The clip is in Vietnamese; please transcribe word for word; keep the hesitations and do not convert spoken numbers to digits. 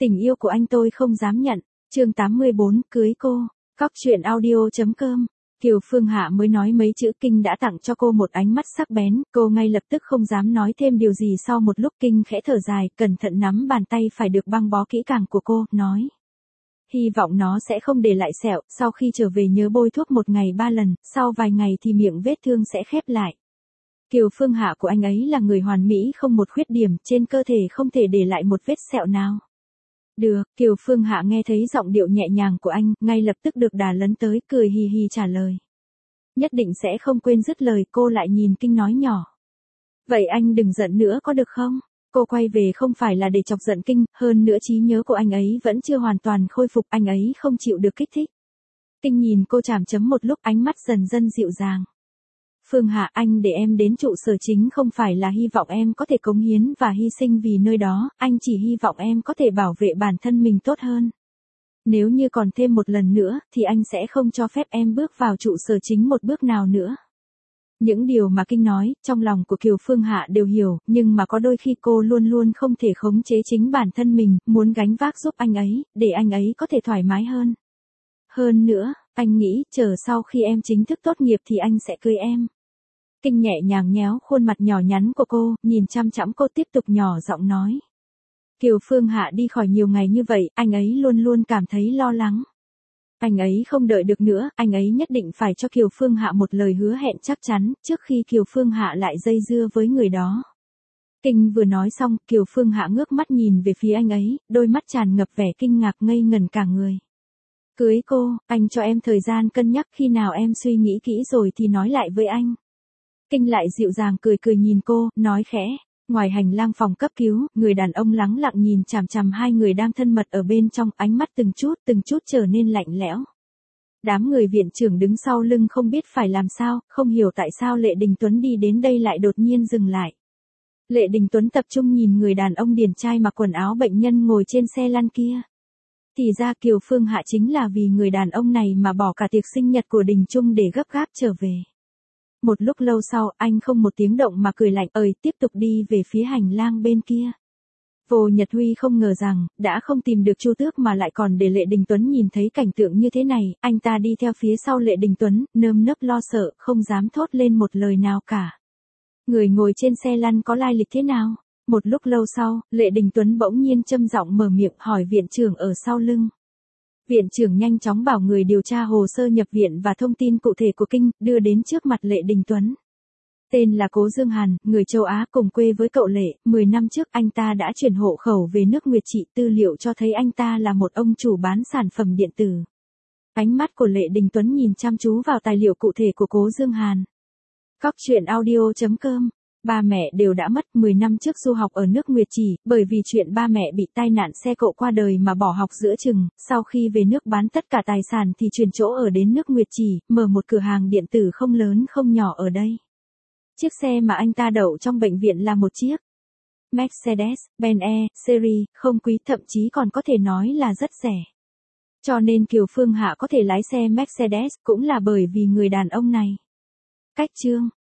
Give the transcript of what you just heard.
Tình yêu của anh tôi không dám nhận. Chương tám mươi bốn, cưới cô. Cóc truyện audio chấm com. Kiều Phương Hạ mới nói mấy chữ Kinh đã tặng cho cô một ánh mắt sắc bén, cô ngay lập tức không dám nói thêm điều gì. Sau một lúc Kinh khẽ thở dài, cẩn thận nắm bàn tay phải được băng bó kỹ càng của cô, nói. Hy vọng nó sẽ không để lại sẹo, sau khi trở về nhớ bôi thuốc một ngày ba lần, sau vài ngày thì miệng vết thương sẽ khép lại. Kiều Phương Hạ của anh ấy là người hoàn mỹ không một khuyết điểm, trên cơ thể không thể để lại một vết sẹo nào. Được, Kiều Phương Hạ nghe thấy giọng điệu nhẹ nhàng của anh, ngay lập tức được đà lấn tới, cười hì hì trả lời. Nhất định sẽ không quên dứt lời, cô lại nhìn Kinh nói nhỏ. Vậy anh đừng giận nữa có được không? Cô quay về không phải là để chọc giận Kinh, hơn nữa trí nhớ của anh ấy vẫn chưa hoàn toàn khôi phục, anh ấy không chịu được kích thích. Kinh nhìn cô chằm chấm một lúc, ánh mắt dần dần dịu dàng. Phương Hạ, anh để em đến trụ sở chính không phải là hy vọng em có thể cống hiến và hy sinh vì nơi đó, anh chỉ hy vọng em có thể bảo vệ bản thân mình tốt hơn. Nếu như còn thêm một lần nữa, thì anh sẽ không cho phép em bước vào trụ sở chính một bước nào nữa. Những điều mà Kinh nói, trong lòng của Kiều Phương Hạ đều hiểu, nhưng mà có đôi khi cô luôn luôn không thể khống chế chính bản thân mình, muốn gánh vác giúp anh ấy, để anh ấy có thể thoải mái hơn. Hơn nữa, anh nghĩ, chờ sau khi em chính thức tốt nghiệp thì anh sẽ cưới em. Kinh nhẹ nhàng nhéo khuôn mặt nhỏ nhắn của cô, nhìn chăm chăm cô tiếp tục nhỏ giọng nói. Kiều Phương Hạ đi khỏi nhiều ngày như vậy, anh ấy luôn luôn cảm thấy lo lắng. Anh ấy không đợi được nữa, anh ấy nhất định phải cho Kiều Phương Hạ một lời hứa hẹn chắc chắn, trước khi Kiều Phương Hạ lại dây dưa với người đó. Kinh vừa nói xong, Kiều Phương Hạ ngước mắt nhìn về phía anh ấy, đôi mắt tràn ngập vẻ kinh ngạc ngây ngẩn cả người. Cưới cô, anh cho em thời gian cân nhắc, khi nào em suy nghĩ kỹ rồi thì nói lại với anh. Kinh lại dịu dàng cười cười nhìn cô, nói khẽ. Ngoài hành lang phòng cấp cứu, người đàn ông lắng lặng nhìn chằm chằm hai người đang thân mật ở bên trong, ánh mắt từng chút từng chút trở nên lạnh lẽo. Đám người viện trưởng đứng sau lưng không biết phải làm sao, không hiểu tại sao Lệ Đình Tuấn đi đến đây lại đột nhiên dừng lại. Lệ Đình Tuấn tập trung nhìn người đàn ông điển trai mặc quần áo bệnh nhân ngồi trên xe lăn kia. Thì ra Kiều Phương Hạ chính là vì người đàn ông này mà bỏ cả tiệc sinh nhật của Đình Trung để gấp gáp trở về. Một lúc lâu sau, anh không một tiếng động mà cười lạnh ơi, tiếp tục đi về phía hành lang bên kia. Vô Nhật Huy không ngờ rằng, đã không tìm được Chu Tước mà lại còn để Lệ Đình Tuấn nhìn thấy cảnh tượng như thế này, anh ta đi theo phía sau Lệ Đình Tuấn, nơm nớp lo sợ, không dám thốt lên một lời nào cả. Người ngồi trên xe lăn có lai lịch thế nào? Một lúc lâu sau, Lệ Đình Tuấn bỗng nhiên châm giọng mở miệng hỏi viện trưởng ở sau lưng. Viện trưởng nhanh chóng bảo người điều tra hồ sơ nhập viện và thông tin cụ thể của Kinh, đưa đến trước mặt Lệ Đình Tuấn. Tên là Cố Dương Hàn, người châu Á cùng quê với cậu Lệ, mười năm trước anh ta đã chuyển hộ khẩu về nước Nguyệt Trị, tư liệu cho thấy anh ta là một ông chủ bán sản phẩm điện tử. Ánh mắt của Lệ Đình Tuấn nhìn chăm chú vào tài liệu cụ thể của Cố Dương Hàn. Cóc truyện audio chấm com. Ba mẹ đều đã mất, mười năm trước du học ở nước Nguyệt Chỉ, bởi vì chuyện ba mẹ bị tai nạn xe cộ qua đời mà bỏ học giữa chừng, sau khi về nước bán tất cả tài sản thì chuyển chỗ ở đến nước Nguyệt Chỉ, mở một cửa hàng điện tử không lớn không nhỏ ở đây. Chiếc xe mà anh ta đậu trong bệnh viện là một chiếc Mercedes-Benz E series, không quý, thậm chí còn có thể nói là rất rẻ. Cho nên Kiều Phương Hạ có thể lái xe Mercedes cũng là bởi vì người đàn ông này. Cách chương